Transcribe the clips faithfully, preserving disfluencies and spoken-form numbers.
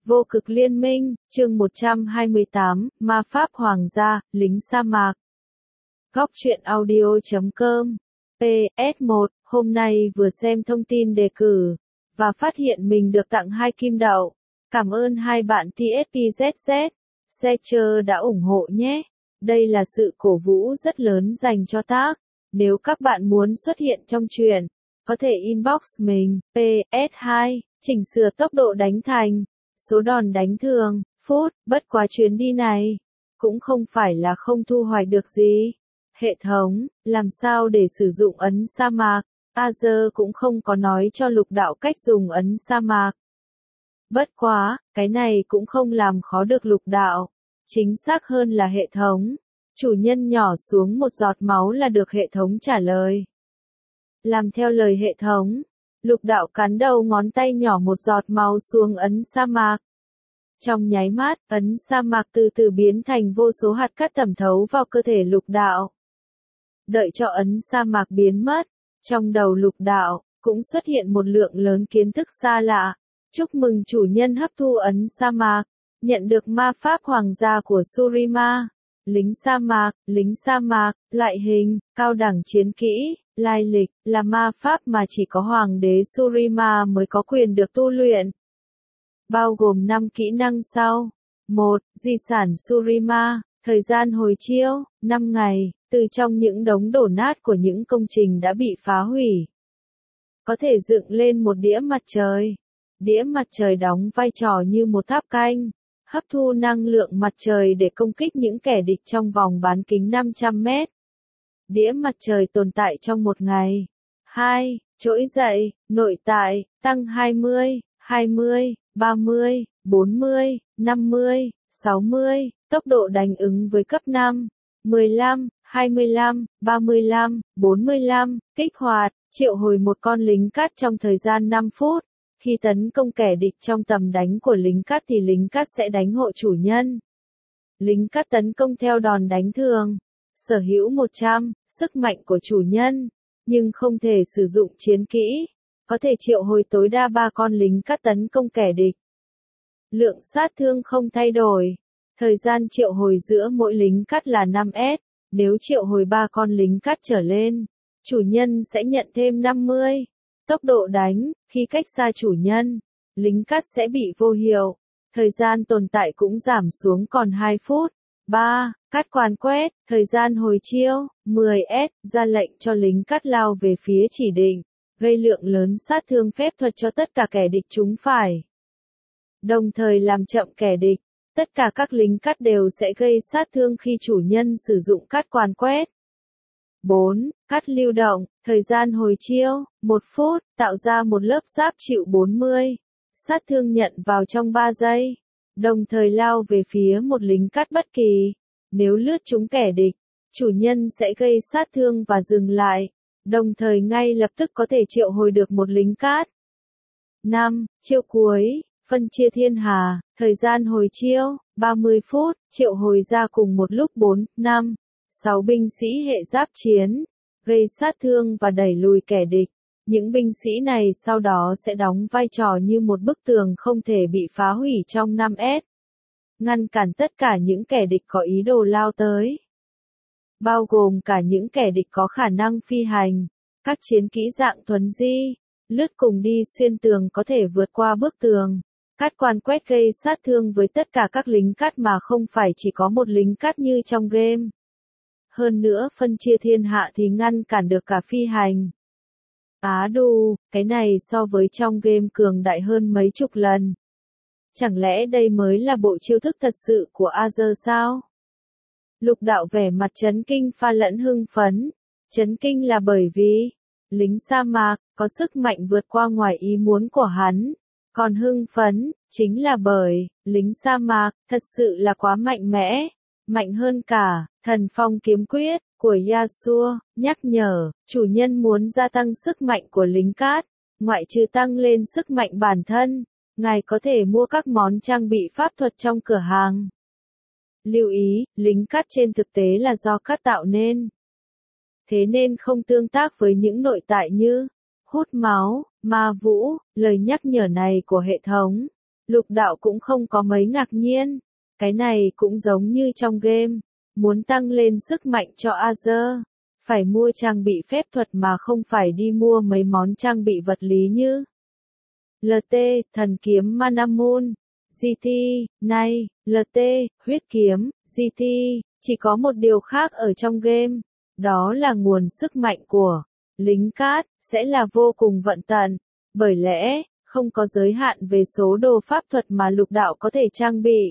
Vô cực liên minh, chương một trăm hai mươi tám, Ma Pháp Hoàng gia, lính sa mạc. Góc truyện audio chấm com. pê ét một, hôm nay vừa xem thông tin đề cử, và phát hiện mình được tặng hai kim đậu. Cảm ơn hai bạn tê ét pê zét zét, Secher đã ủng hộ nhé. Đây là sự cổ vũ rất lớn dành cho tác. Nếu các bạn muốn xuất hiện trong truyện, có thể inbox mình, pê ét hai, chỉnh sửa tốc độ đánh thành số đòn đánh thường, phút, bất quá chuyến đi này, cũng không phải là không thu hoạch được gì. Hệ thống, làm sao để sử dụng ấn sa mạc, Azer cũng không có nói cho lục đạo cách dùng ấn sa mạc. Bất quá, cái này cũng không làm khó được lục đạo. Chính xác hơn là hệ thống. Chủ nhân nhỏ xuống một giọt máu là được hệ thống trả lời. Làm theo lời hệ thống. Lục đạo cắn đầu ngón tay nhỏ một giọt máu xuống ấn sa mạc. Trong nháy mắt, ấn sa mạc từ từ biến thành vô số hạt cát thẩm thấu vào cơ thể lục đạo. Đợi cho ấn sa mạc biến mất, trong đầu lục đạo, cũng xuất hiện một lượng lớn kiến thức xa lạ. Chúc mừng chủ nhân hấp thu ấn sa mạc, nhận được ma pháp hoàng gia của Shurima. Lính sa mạc, lính sa mạc, loại hình, cao đẳng chiến kỹ, lai lịch, là ma pháp mà chỉ có hoàng đế Shurima mới có quyền được tu luyện. Bao gồm năm kỹ năng sau. một. Di sản Shurima, thời gian hồi chiêu, năm ngày, từ trong những đống đổ nát của những công trình đã bị phá hủy. Có thể dựng lên một đĩa mặt trời. Đĩa mặt trời đóng vai trò như một tháp canh, hấp thu năng lượng mặt trời để công kích những kẻ địch trong vòng bán kính năm trăm mét. Đĩa mặt trời tồn tại trong một ngày. hai. Trỗi dậy, nội tại, tăng hai mươi, hai mươi, ba mươi, bốn mươi, năm mươi, sáu mươi, tốc độ đánh ứng với cấp năm, mười lăm, hai mươi lăm, ba mươi lăm, bốn mươi lăm, kích hoạt, triệu hồi một con lính cát trong thời gian năm phút. Khi tấn công kẻ địch trong tầm đánh của lính cát thì lính cát sẽ đánh hộ chủ nhân. Lính cát tấn công theo đòn đánh thường. Sở hữu một trăm, sức mạnh của chủ nhân, nhưng không thể sử dụng chiến kỹ. Có thể triệu hồi tối đa ba con lính cát tấn công kẻ địch. Lượng sát thương không thay đổi. Thời gian triệu hồi giữa mỗi lính cát là năm S. Nếu triệu hồi ba con lính cát trở lên, chủ nhân sẽ nhận thêm năm mươi. Tốc độ đánh, khi cách xa chủ nhân, lính cát sẽ bị vô hiệu. Thời gian tồn tại cũng giảm xuống còn hai phút. ba. Cát quan quét, thời gian hồi chiêu, mười S, ra lệnh cho lính cát lao về phía chỉ định, gây lượng lớn sát thương phép thuật cho tất cả kẻ địch chúng phải. Đồng thời làm chậm kẻ địch, tất cả các lính cát đều sẽ gây sát thương khi chủ nhân sử dụng cát quan quét. bốn. Cát lưu động, thời gian hồi chiêu, một phút, tạo ra một lớp giáp chịu bốn mươi. Sát thương nhận vào trong ba giây. Đồng thời lao về phía một lính cát bất kỳ. Nếu lướt trúng kẻ địch, chủ nhân sẽ gây sát thương và dừng lại. Đồng thời ngay lập tức có thể triệu hồi được một lính cát. năm. Chiêu cuối, phân chia thiên hà, thời gian hồi chiêu, ba mươi phút, triệu hồi ra cùng một lúc bốn, năm, sáu binh sĩ hệ giáp chiến, gây sát thương và đẩy lùi kẻ địch. Những binh sĩ này sau đó sẽ đóng vai trò như một bức tường không thể bị phá hủy trong năm S. Ngăn cản tất cả những kẻ địch có ý đồ lao tới. Bao gồm cả những kẻ địch có khả năng phi hành, các chiến kỹ dạng thuấn di, lướt cùng đi xuyên tường có thể vượt qua bức tường. Cát quan quét gây sát thương với tất cả các lính cát mà không phải chỉ có một lính cát như trong game. Hơn nữa phân chia thiên hạ thì ngăn cản được cả phi hành. Á đù, cái này so với trong game cường đại hơn mấy chục lần. Chẳng lẽ đây mới là bộ chiêu thức thật sự của Azer sao? Lục đạo vẻ mặt chấn kinh pha lẫn hưng phấn. Chấn kinh là bởi vì, lính sa mạc, có sức mạnh vượt qua ngoài ý muốn của hắn. Còn hưng phấn, chính là bởi, lính sa mạc, thật sự là quá mạnh mẽ. Mạnh hơn cả, thần phong kiếm quyết, của Yasuo, nhắc nhở, chủ nhân muốn gia tăng sức mạnh của lính cát, ngoại trừ tăng lên sức mạnh bản thân, ngài có thể mua các món trang bị pháp thuật trong cửa hàng. Lưu ý, lính cát trên thực tế là do cát tạo nên. Thế nên không tương tác với những nội tại như hút máu, ma vũ, lời nhắc nhở này của hệ thống Lục đạo cũng không có mấy ngạc nhiên. Cái này cũng giống như trong game. Muốn tăng lên sức mạnh cho Azer, phải mua trang bị phép thuật mà không phải đi mua mấy món trang bị vật lý như lờ tê, thần kiếm Mana Moon, giê tê, này, lờ tê, huyết kiếm, giê tê, chỉ có một điều khác ở trong game, đó là nguồn sức mạnh của lính cát, sẽ là vô cùng vận tận, bởi lẽ, không có giới hạn về số đồ pháp thuật mà lục đạo có thể trang bị.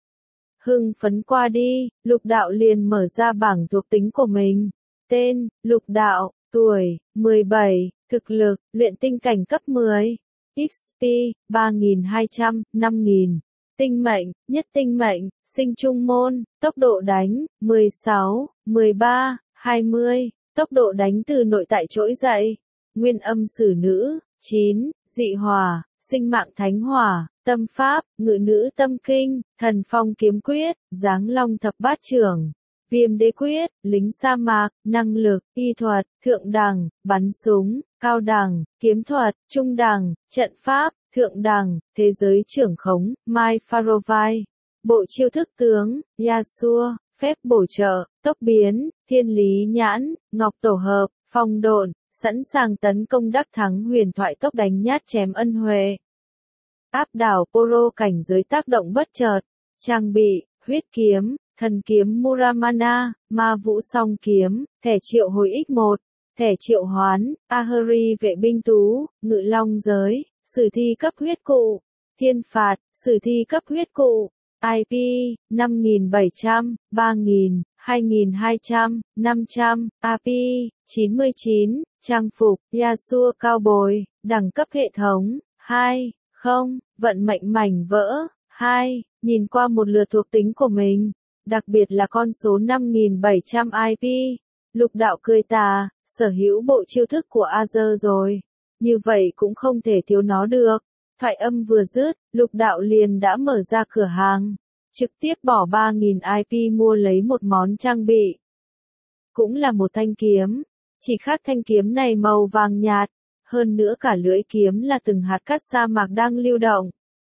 Hưng phấn qua đi, lục đạo liền mở ra bảng thuộc tính của mình. Tên, lục đạo, tuổi, mười bảy, thực lực, luyện tinh cảnh cấp mười, ích pê, ba nghìn hai trăm, năm nghìn, tinh mệnh, nhất tinh mệnh, sinh trung môn, tốc độ đánh, mười sáu, mười ba, hai mươi, tốc độ đánh từ nội tại trỗi dậy, nguyên âm sử nữ, chín, dị hỏa, sinh mạng thánh hỏa, tâm pháp, ngự nữ tâm kinh, thần phong kiếm quyết, giáng long thập bát trưởng, viêm đế quyết, lính sa mạc, năng lực, y thuật, thượng đẳng, bắn súng, cao đẳng, kiếm thuật, trung đẳng, trận pháp, thượng đẳng, thế giới trưởng khống, Mai Farovai, bộ chiêu thức tướng, Yasuo, phép bổ trợ, tốc biến, thiên lý nhãn, ngọc tổ hợp, phong độn, sẵn sàng tấn công đắc thắng huyền thoại tốc đánh nhát chém ân huệ. Áp đảo Poro cảnh giới tác động bất chợt, trang bị, huyết kiếm, thần kiếm Muramana, ma vũ song kiếm, thẻ triệu hồi ích một, thẻ triệu hoán, Ahuri vệ binh tú, ngự long giới, sử thi cấp huyết cụ, thiên phạt, sử thi cấp huyết cụ, i pê, năm nghìn bảy trăm, ba nghìn, hai nghìn hai trăm, năm trăm, a pê, chín mươi chín, trang phục, Yasuo cao bồi, đẳng cấp hệ thống, hai, không, vận mệnh mảnh vỡ, hai, nhìn qua một lượt thuộc tính của mình, đặc biệt là con số năm nghìn bảy trăm i pê, lục đạo cười tà, sở hữu bộ chiêu thức của Azer rồi, như vậy cũng không thể thiếu nó được. Thoại âm vừa dứt, lục đạo liền đã mở ra cửa hàng, trực tiếp bỏ ba nghìn i pê mua lấy một món trang bị. Cũng là một thanh kiếm, chỉ khác thanh kiếm này màu vàng nhạt, hơn nữa cả lưỡi kiếm là từng hạt cát sa mạc đang lưu động.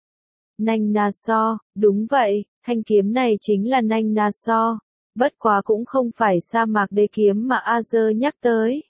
Nanh Na So, đúng vậy, thanh kiếm này chính là Nanh Na So, bất quá cũng không phải sa mạc đế kiếm mà Azer nhắc tới.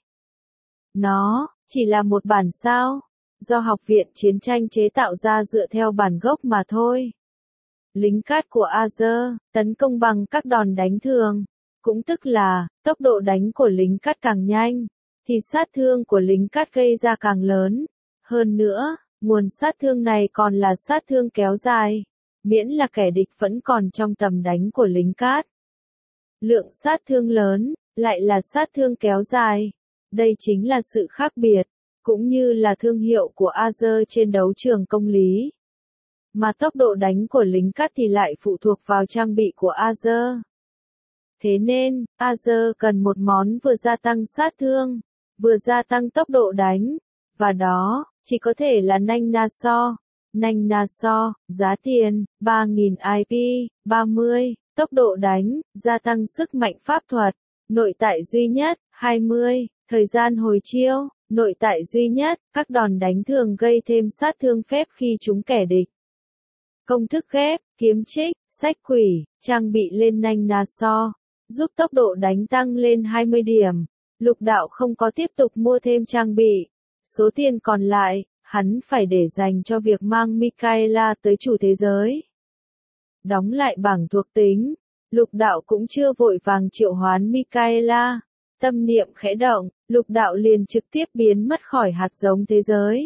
Nó, chỉ là một bản sao, do học viện chiến tranh chế tạo ra dựa theo bản gốc mà thôi. Lính cát của Azer, tấn công bằng các đòn đánh thường, cũng tức là, tốc độ đánh của lính cát càng nhanh, thì sát thương của lính cát gây ra càng lớn. Hơn nữa, nguồn sát thương này còn là sát thương kéo dài, miễn là kẻ địch vẫn còn trong tầm đánh của lính cát. Lượng sát thương lớn, lại là sát thương kéo dài. Đây chính là sự khác biệt, cũng như là thương hiệu của Azer trên đấu trường công lý. Mà tốc độ đánh của lính cát thì lại phụ thuộc vào trang bị của Azer. Thế nên, Azer cần một món vừa gia tăng sát thương, vừa gia tăng tốc độ đánh, và đó, chỉ có thể là Nanh Na So. Nanh Na So, giá tiền, ba nghìn i pê, ba mươi, tốc độ đánh, gia tăng sức mạnh pháp thuật, nội tại duy nhất, hai mươi, thời gian hồi chiêu, nội tại duy nhất, các đòn đánh thường gây thêm sát thương phép khi trúng kẻ địch. Công thức ghép, kiếm trích, sách quỷ, trang bị lên Nanh Na So, giúp tốc độ đánh tăng lên hai mươi điểm. Lục đạo không có tiếp tục mua thêm trang bị. Số tiền còn lại, hắn phải để dành cho việc mang Mikaela tới chủ thế giới. Đóng lại bảng thuộc tính, lục đạo cũng chưa vội vàng triệu hoán Mikaela. Tâm niệm khẽ động, lục đạo liền trực tiếp biến mất khỏi hạt giống thế giới.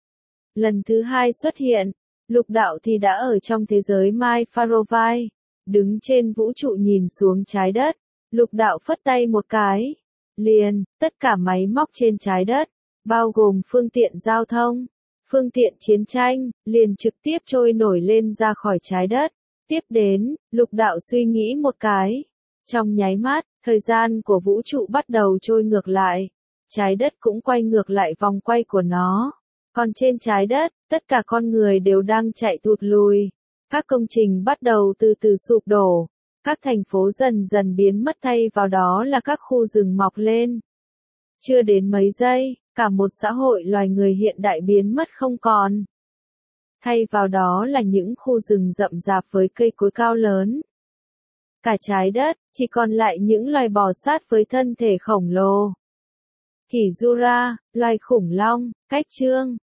Lần thứ hai xuất hiện, lục đạo thì đã ở trong thế giới Mai Farovai, đứng trên vũ trụ nhìn xuống trái đất. Lục đạo phất tay một cái, liền, tất cả máy móc trên trái đất, bao gồm phương tiện giao thông, phương tiện chiến tranh, liền trực tiếp trôi nổi lên ra khỏi trái đất. Tiếp đến, lục đạo suy nghĩ một cái. Trong nháy mắt, thời gian của vũ trụ bắt đầu trôi ngược lại. Trái đất cũng quay ngược lại vòng quay của nó. Còn trên trái đất, tất cả con người đều đang chạy thụt lùi. Các công trình bắt đầu từ từ sụp đổ. Các thành phố dần dần biến mất, thay vào đó là các khu rừng mọc lên. Chưa đến mấy giây, cả một xã hội loài người hiện đại biến mất không còn. thay vào đó là những khu rừng rậm rạp với cây cối cao lớn. Cả trái đất, chỉ còn lại những loài bò sát với thân thể khổng lồ. Kỷ Jura, loài khủng long, cách chương.